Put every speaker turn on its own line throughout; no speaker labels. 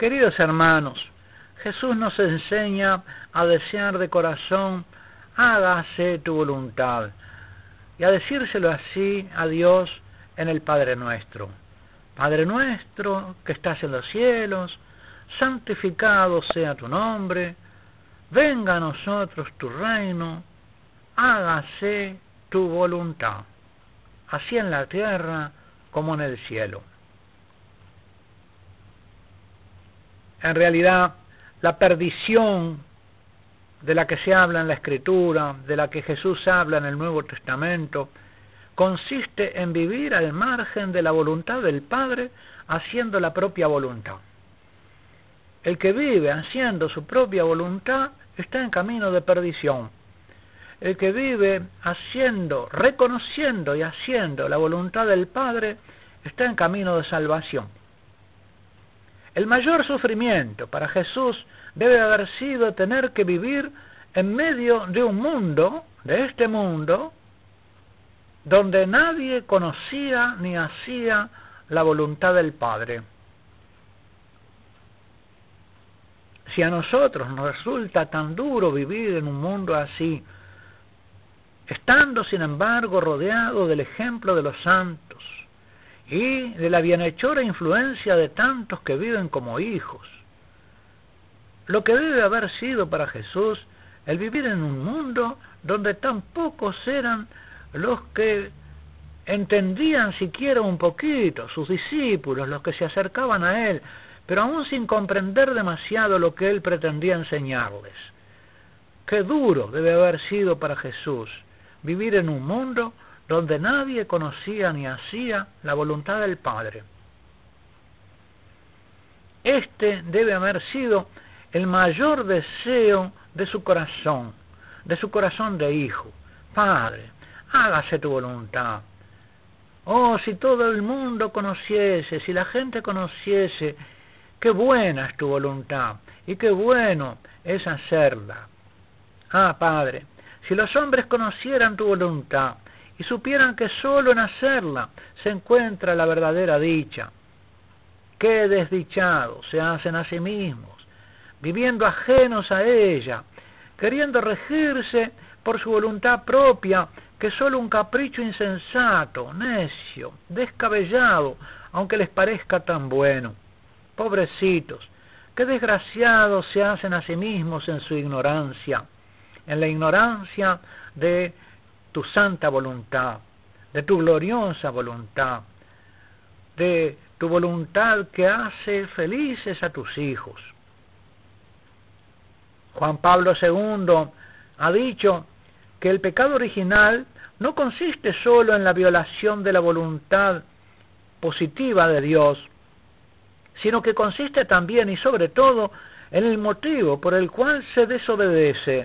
Queridos hermanos, Jesús nos enseña a desear de corazón, hágase tu voluntad, y a decírselo así a Dios en el Padre Nuestro. Padre nuestro que estás en los cielos, santificado sea tu nombre, venga a nosotros tu reino, hágase tu voluntad, así en la tierra como en el cielo. En realidad, la perdición de la que se habla en la Escritura, de la que Jesús habla en el Nuevo Testamento, consiste en vivir al margen de la voluntad del Padre, haciendo la propia voluntad. El que vive haciendo su propia voluntad está en camino de perdición. El que vive reconociendo y haciendo la voluntad del Padre está en camino de salvación. El mayor sufrimiento para Jesús debe haber sido tener que vivir en medio de un mundo, de este mundo, donde nadie conocía ni hacía la voluntad del Padre. Si a nosotros nos resulta tan duro vivir en un mundo así, estando sin embargo rodeado del ejemplo de los santos y de la bienhechora influencia de tantos que viven como hijos, lo que debe haber sido para Jesús el vivir en un mundo donde tan pocos eran los que entendían siquiera un poquito, sus discípulos, los que se acercaban a Él, pero aún sin comprender demasiado lo que Él pretendía enseñarles. Qué duro debe haber sido para Jesús vivir en un mundo donde nadie conocía ni hacía la voluntad del Padre. Este debe haber sido el mayor deseo de su corazón de hijo. Padre, hágase tu voluntad. Oh, si todo el mundo conociese, si la gente conociese, qué buena es tu voluntad y qué bueno es hacerla. Ah, Padre, si los hombres conocieran tu voluntad y supieran que solo en hacerla se encuentra la verdadera dicha. Qué desdichados se hacen a sí mismos, viviendo ajenos a ella, queriendo regirse por su voluntad propia, que solo un capricho insensato, necio, descabellado, aunque les parezca tan bueno. Pobrecitos, qué desgraciados se hacen a sí mismos en su ignorancia, en la ignorancia de tu santa voluntad, de tu gloriosa voluntad, de tu voluntad que hace felices a tus hijos. Juan Pablo II ha dicho que el pecado original no consiste solo en la violación de la voluntad positiva de Dios, sino que consiste también y sobre todo en el motivo por el cual se desobedece.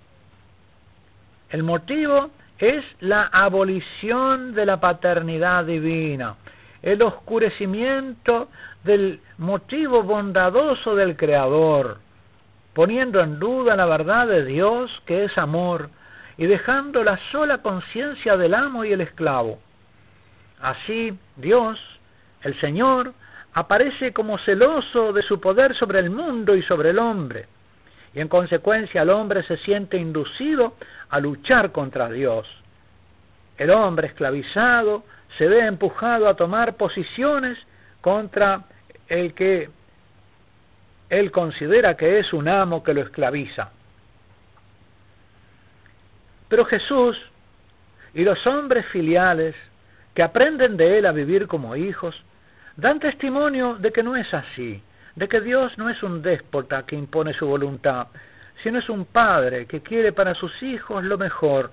El motivo es la abolición de la paternidad divina, el oscurecimiento del motivo bondadoso del Creador, poniendo en duda la verdad de Dios, que es amor, y dejando la sola conciencia del amo y el esclavo. Así, Dios, el Señor, aparece como celoso de su poder sobre el mundo y sobre el hombre, y en consecuencia el hombre se siente inducido a luchar contra Dios. El hombre esclavizado se ve empujado a tomar posiciones contra el que él considera que es un amo que lo esclaviza. Pero Jesús y los hombres filiales que aprenden de Él a vivir como hijos, dan testimonio de que no es así, de que Dios no es un déspota que impone su voluntad, sino es un padre que quiere para sus hijos lo mejor.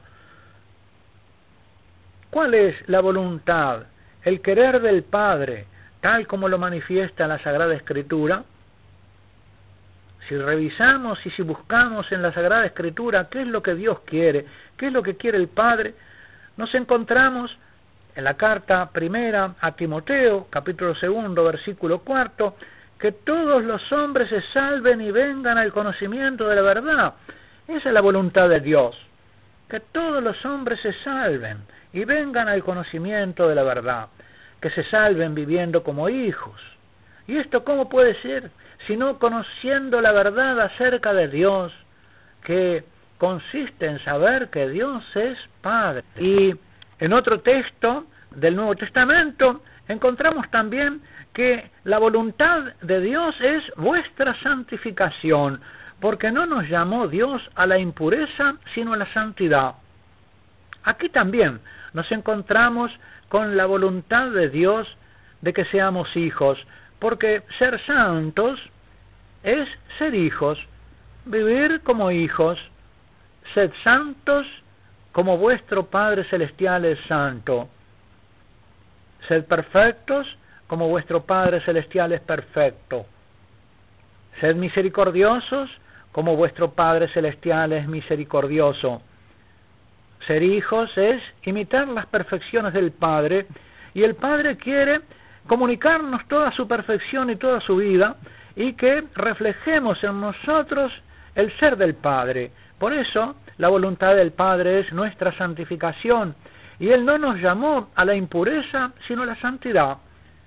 ¿Cuál es la voluntad, el querer del Padre, tal como lo manifiesta la Sagrada Escritura? Si revisamos y si buscamos en la Sagrada Escritura qué es lo que Dios quiere, qué es lo que quiere el Padre, nos encontramos en la carta primera a Timoteo, capítulo 2, versículo 4, que todos los hombres se salven y vengan al conocimiento de la verdad. Esa es la voluntad de Dios, que todos los hombres se salven y vengan al conocimiento de la verdad, que se salven viviendo como hijos ¿Y esto cómo puede ser? Sino conociendo la verdad acerca de Dios, que consiste en saber que Dios es Padre. Y en otro texto del Nuevo Testamento encontramos también que la voluntad de Dios es vuestra santificación, porque no nos llamó Dios a la impureza, sino a la santidad. Aquí también nos encontramos con la voluntad de Dios de que seamos hijos, porque ser santos es ser hijos, vivir como hijos. Sed santos como vuestro Padre Celestial es santo. Sed perfectos como vuestro Padre Celestial es perfecto. Sed misericordiosos como vuestro Padre Celestial es misericordioso. Ser hijos es imitar las perfecciones del Padre, y el Padre quiere comunicarnos toda su perfección y toda su vida, y que reflejemos en nosotros el ser del Padre. Por eso, la voluntad del Padre es nuestra santificación, y Él no nos llamó a la impureza, sino a la santidad.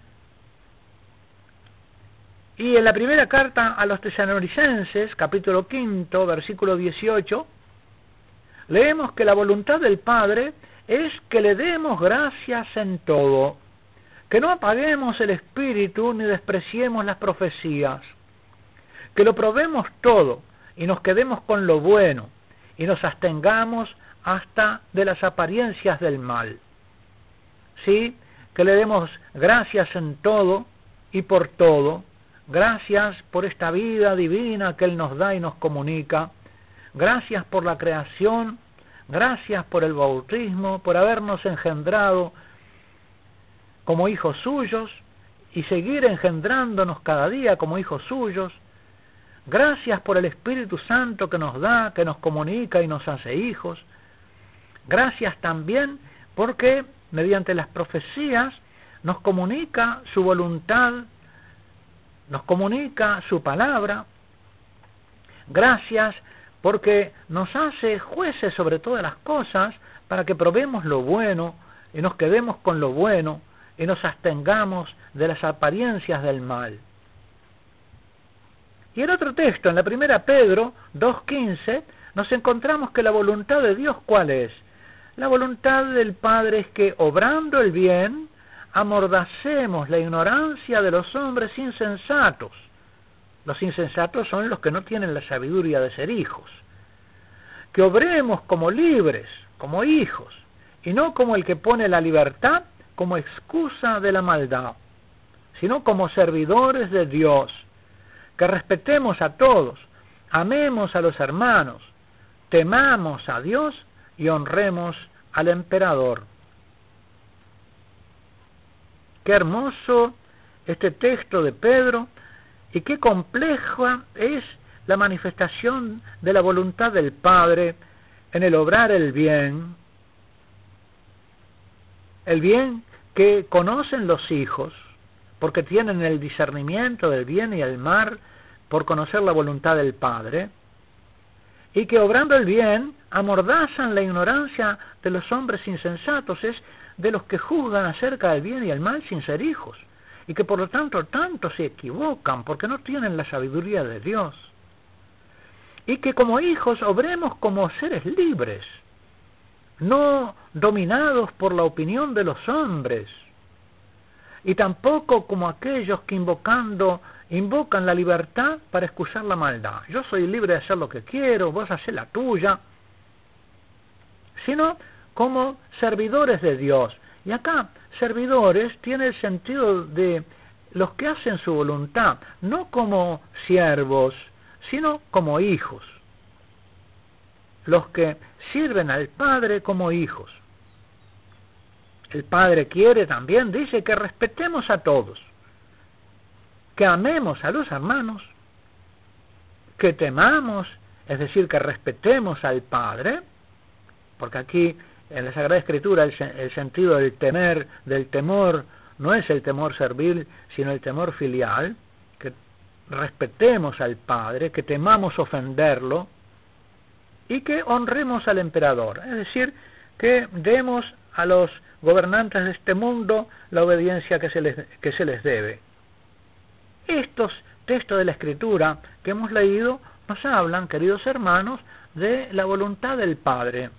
Y en la primera carta a los Tesalonicenses, capítulo 5, versículo 18, leemos que la voluntad del Padre es que le demos gracias en todo, que no apaguemos el espíritu ni despreciemos las profecías, que lo probemos todo y nos quedemos con lo bueno y nos abstengamos hasta de las apariencias del mal. Sí, que le demos gracias en todo y por todo, gracias por esta vida divina que Él nos da y nos comunica, gracias por la creación, gracias por el bautismo, por habernos engendrado como hijos suyos y seguir engendrándonos cada día como hijos suyos. Gracias por el Espíritu Santo que nos da, que nos comunica y nos hace hijos. Gracias también porque mediante las profecías nos comunica su voluntad, nos comunica su palabra. Gracias porque nos hace jueces sobre todas las cosas para que probemos lo bueno y nos quedemos con lo bueno y nos abstengamos de las apariencias del mal. Y en otro texto, en la primera Pedro 2:15, nos encontramos que la voluntad de Dios, ¿cuál es? La voluntad del Padre es que, obrando el bien, amordacemos la ignorancia de los hombres insensatos. Los insensatos son los que no tienen la sabiduría de ser hijos. Que obremos como libres, como hijos, y no como el que pone la libertad como excusa de la maldad, sino como servidores de Dios, que respetemos a todos, amemos a los hermanos, temamos a Dios y honremos al emperador. Qué hermoso este texto de Pedro y qué compleja es la manifestación de la voluntad del Padre en el obrar el bien que conocen los hijos, porque tienen el discernimiento del bien y el mal por conocer la voluntad del Padre, y que obrando el bien amordazan la ignorancia de los hombres insensatos, es de los que juzgan acerca del bien y el mal sin ser hijos, y que por lo tanto se equivocan porque no tienen la sabiduría de Dios. Y que como hijos obremos como seres libres, no dominados por la opinión de los hombres, y tampoco como aquellos que invocan la libertad para excusar la maldad. Yo soy libre de hacer lo que quiero, vos hacés la tuya, sino como servidores de Dios. Y acá, servidores tiene el sentido de los que hacen su voluntad, no como siervos, sino como hijos. Los que sirven al Padre como hijos. El Padre quiere también, dice, que respetemos a todos, que amemos a los hermanos, que temamos, es decir, que respetemos al Padre, porque aquí en la Sagrada Escritura el sentido del temor, no es el temor servil, sino el temor filial, que respetemos al Padre, que temamos ofenderlo, y que honremos al emperador, es decir, que demos a los gobernantes de este mundo la obediencia que se les debe. Estos textos de la Escritura que hemos leído nos hablan, queridos hermanos, de la voluntad del Padre.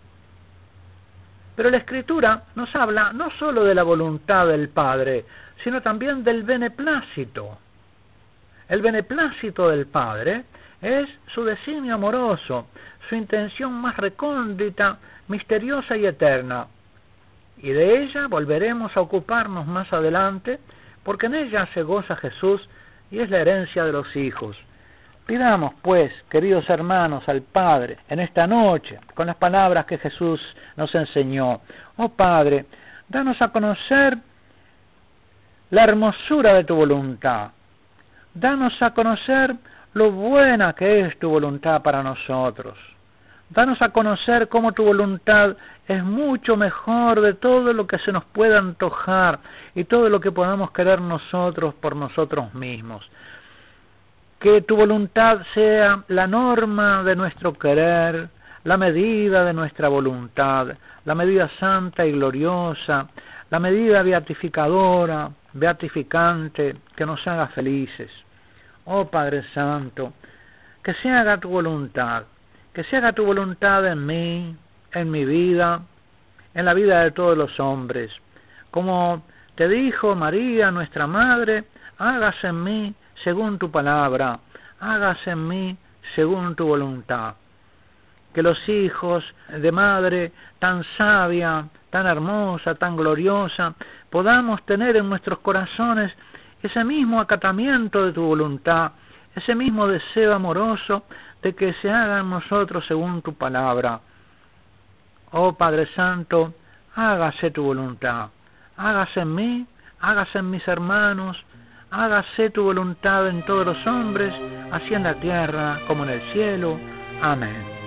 Pero la Escritura nos habla no solo de la voluntad del Padre, sino también del beneplácito. El beneplácito del Padre es su designio amoroso, su intención más recóndita, misteriosa y eterna. Y de ella volveremos a ocuparnos más adelante, porque en ella se goza Jesús y es la herencia de los hijos. Pidamos, pues, queridos hermanos, al Padre, en esta noche, con las palabras que Jesús nos enseñó. Oh Padre, danos a conocer la hermosura de tu voluntad. Danos a conocer lo buena que es tu voluntad para nosotros. Danos a conocer cómo tu voluntad es mucho mejor de todo lo que se nos pueda antojar y todo lo que podamos querer nosotros por nosotros mismos. Que tu voluntad sea la norma de nuestro querer, la medida de nuestra voluntad, la medida santa y gloriosa, la medida beatificadora, beatificante, que nos haga felices. Oh Padre Santo, que se haga tu voluntad en mí, en mi vida, en la vida de todos los hombres. Como te dijo María, nuestra Madre, hágase en mí según tu palabra, hágase en mí según tu voluntad. Que los hijos de Madre tan sabia, tan hermosa, tan gloriosa, podamos tener en nuestros corazones ese mismo acatamiento de tu voluntad, ese mismo deseo amoroso de que se haga en nosotros según tu palabra. Oh Padre Santo, hágase tu voluntad, hágase en mí, hágase en mis hermanos, hágase tu voluntad en todos los hombres, así en la tierra como en el cielo. Amén.